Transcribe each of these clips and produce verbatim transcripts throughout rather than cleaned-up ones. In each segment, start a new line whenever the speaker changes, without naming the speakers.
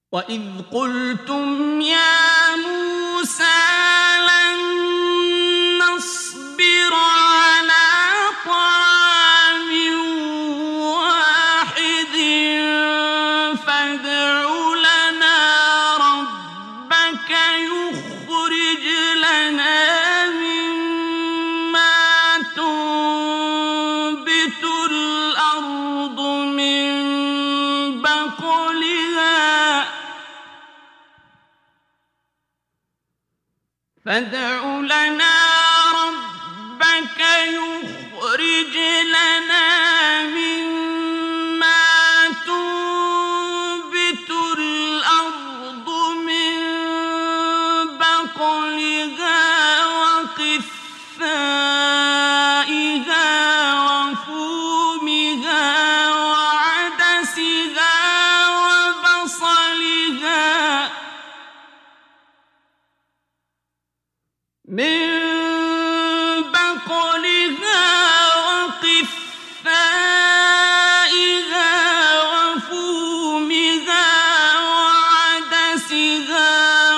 وَإِذْ قُلْتُمْ يَا مُوسَىٰ لَن نَّصْبِرَ عَلَىٰ طَعَامٍ وَاحِدٍ فَادْعُ لَنَا رَبَّكَ يُخْرِجْ لَنَا مِمَّا تُنبِتُ الْأَرْضُ مِن بَقْلِهَا فادع لنا ربك يخرج لنا مما تنبت الأرض من بقلها وقثائها وفومها وعدسها وبصلها من بقلها وقثائها وفومها وعدسها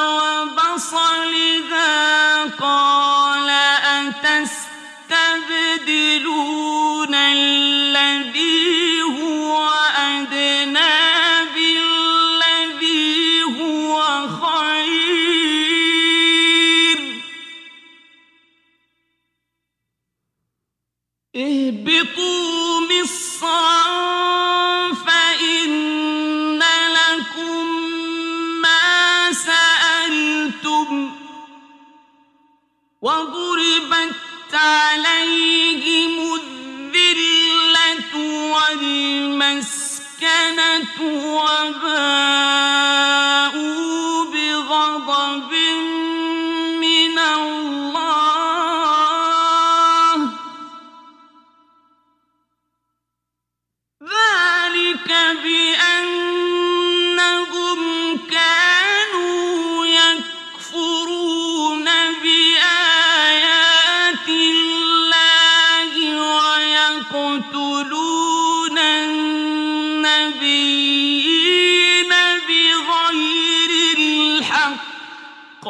وبصلها قال أتستبدلون الذي هو أدنى بالذي هو خير اهبطوا مصرا فإن لكم ما سألتم وضربت عليهم الذلة والمسكنة وباءوا بغضب من الله ذلك بأنهم كانوا يكفرون بآيات الله ويقتلون النبيين بغير الحق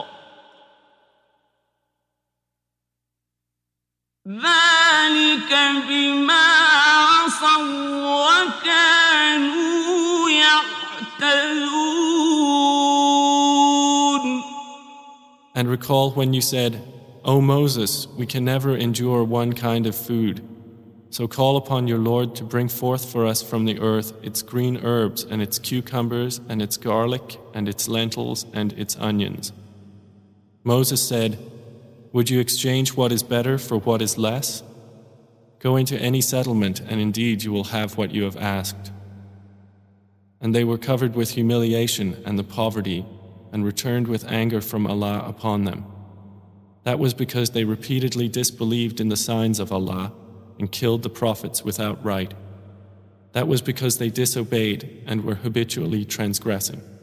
ذلك بما عصوا وكانوا يعتدون.
And recall when you said, O Moses, we can never endure one kind of food. So call upon your Lord to bring forth for us from the earth its green herbs and its cucumbers and its garlic and its lentils and its onions. Moses said, would you exchange what is better for what is less? Go into any settlement, and indeed you will have what you have asked. And they were covered with humiliation and the poverty, and returned with anger from Allah upon them. That was because they repeatedly disbelieved in the signs of Allah and killed the prophets without right. That was because they disobeyed and were habitually transgressing.